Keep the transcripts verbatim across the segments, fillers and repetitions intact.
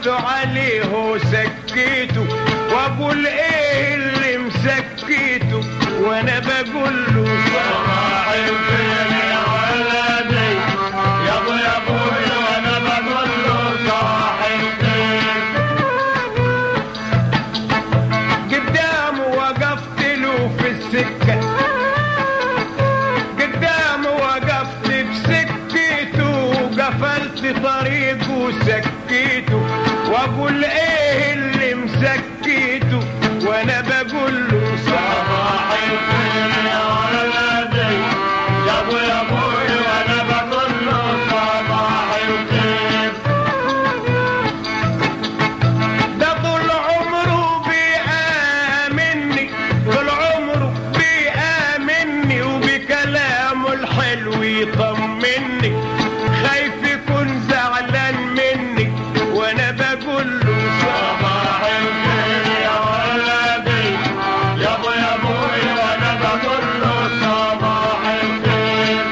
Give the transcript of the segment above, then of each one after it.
قفلت عليه وسكيته واقول ايه اللي مسكيته وانا بقول له صباح الخير يا ولدي يا ابو يا ابوي وانا بقول له صباح الخير. قدامه وقفت له في السكه قدامه وقفت بسكته قفلت طريقه وسكيته واقول ايه اللي مسكيته وانا بقول له صباح الخير يا ولدي يا ابو يا ابوي وانا بقول له صباح الخير. ده طول عمره بيآمني طول عمره بيآمني وبكلامه الحلو يطمني خايف يكون زعلان مني وانا بقول له صباح الخير يا ولدي يا ابو يا ابوي وانا بقول له صباح الخير.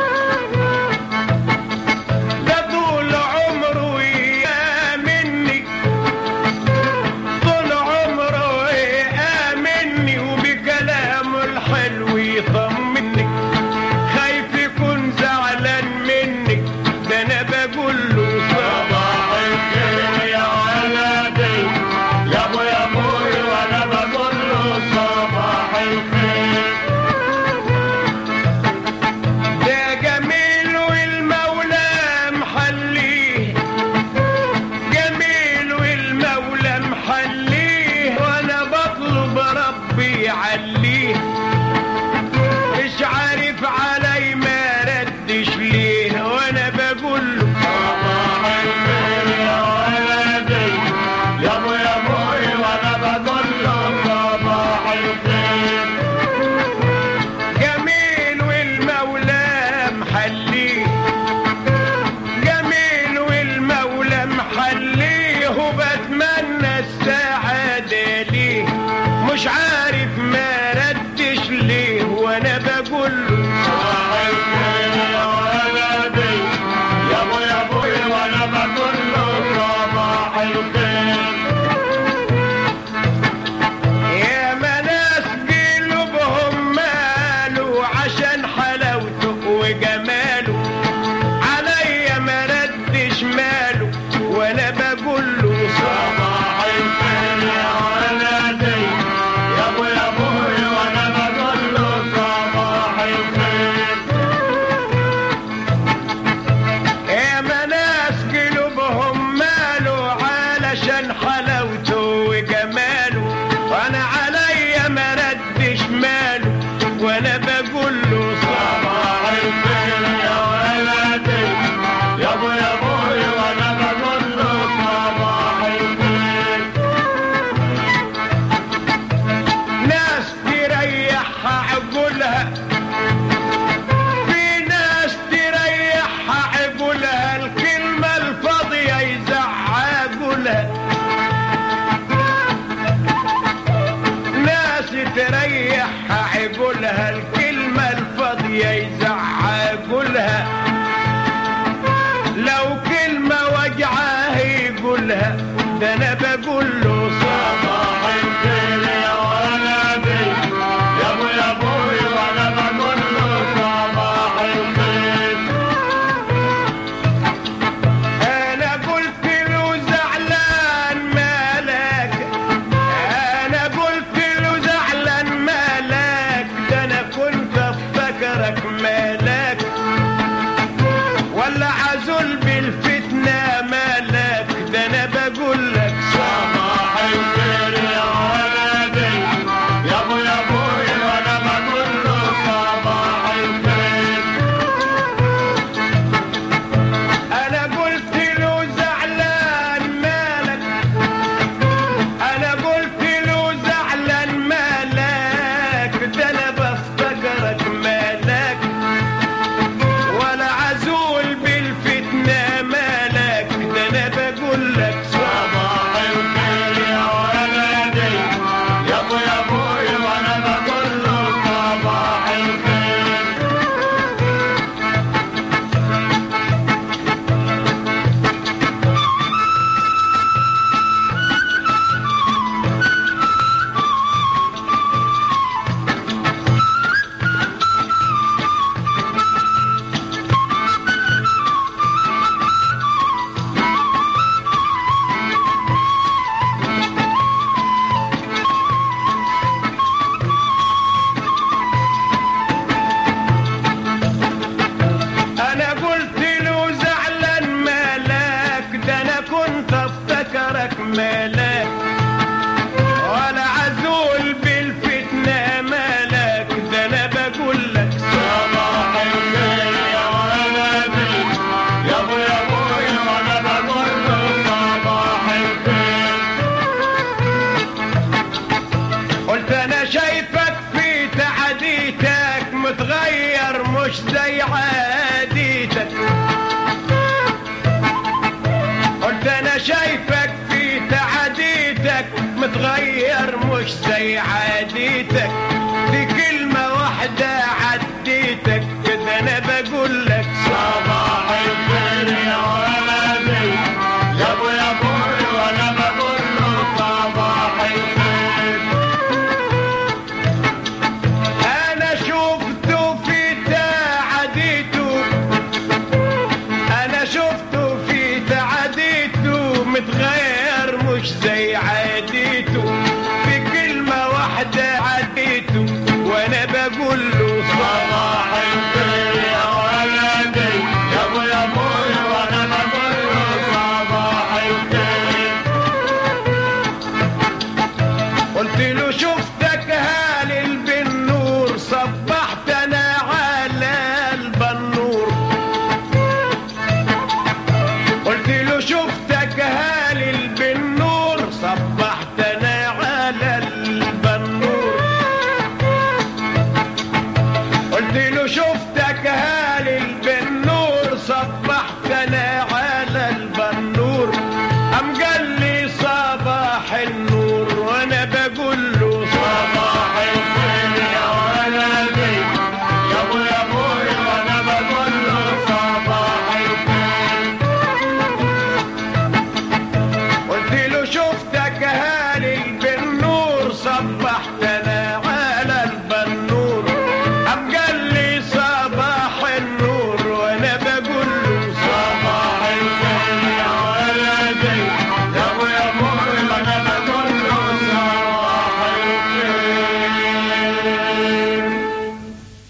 ده طول عمره يآمني طول عمره يآمني وبكلامه الحلو يطمني خايف يكون زعلان مني ده انا بقول له صباح الخير يا ولدي يا ابو يا ابوي وانا بقول له صباح الخير. ده جميل والمولى محليه جميل والمولى محليه وانا بطلب ربي يعليه مش عارف علي ما ردش ليه وانا بقول له صباح الخير يا ولدي يا ابو يا ابوي وانا بقول له صباح الخير. جميل والمولى محليه جميل والمولى محليه وبتمنى السعادة ليه مش عارف ما ردش ليه وانا بقول له صباح الخير يا ولدي يا ابو يا ابوي وانا بقول له صباح الخير. يا ناس قلوبهم ماله عشان حلاوته وجماله عليا ما ردش ماله وانا بقول له صباح الخير يا ولدي يا ابو يا ابوي وانا بقول له صباح الخير. يا ناس قلوبهم ماله علشان حلاوته وجماله وانا عليا ما ردش ماله وانا بقول له صباح الخير يا ولدي يا ابو يا ابوي وانا بقول له صباح الخير. ناس تريحها عقولها في ناس تريحها عقولها الكلمة الفاضية يزعقولها ناس تريحها عقولها الكلمة الفاضية يزعقولها لو كلمة وجعاه يقولها ده انا بقول له صباح الخير يا ولدي يا ابو يا ابوي وانا بقول له صباح الخير. انا قلت له زعلان مالك انا قلت له زعلان مالك ده انا كنت افتكرك مالك ولا عزل بالفتنة مالك ده انا بقول لك صباح الخير ملاك ولا عزول بالفتنة مالك، ده انا بقول لك صباح الخير يا ولدي يا ابو يا ابوي، وانا بقول له صباح الخير. قلت انا شايفك في تعديتك متغير مش زي عاديتك، قلت انا شايفك في تعديتك متغير مش زي عاديتك، دي كلمة واحدة عديتك كده انا بقول لك صباح الخير يا ولدي يا ابو يا ابوي، وانا بقول له صباح الخير. انا شفته في تعديته، انا شفته في تعديته متغير مش زي عاديته،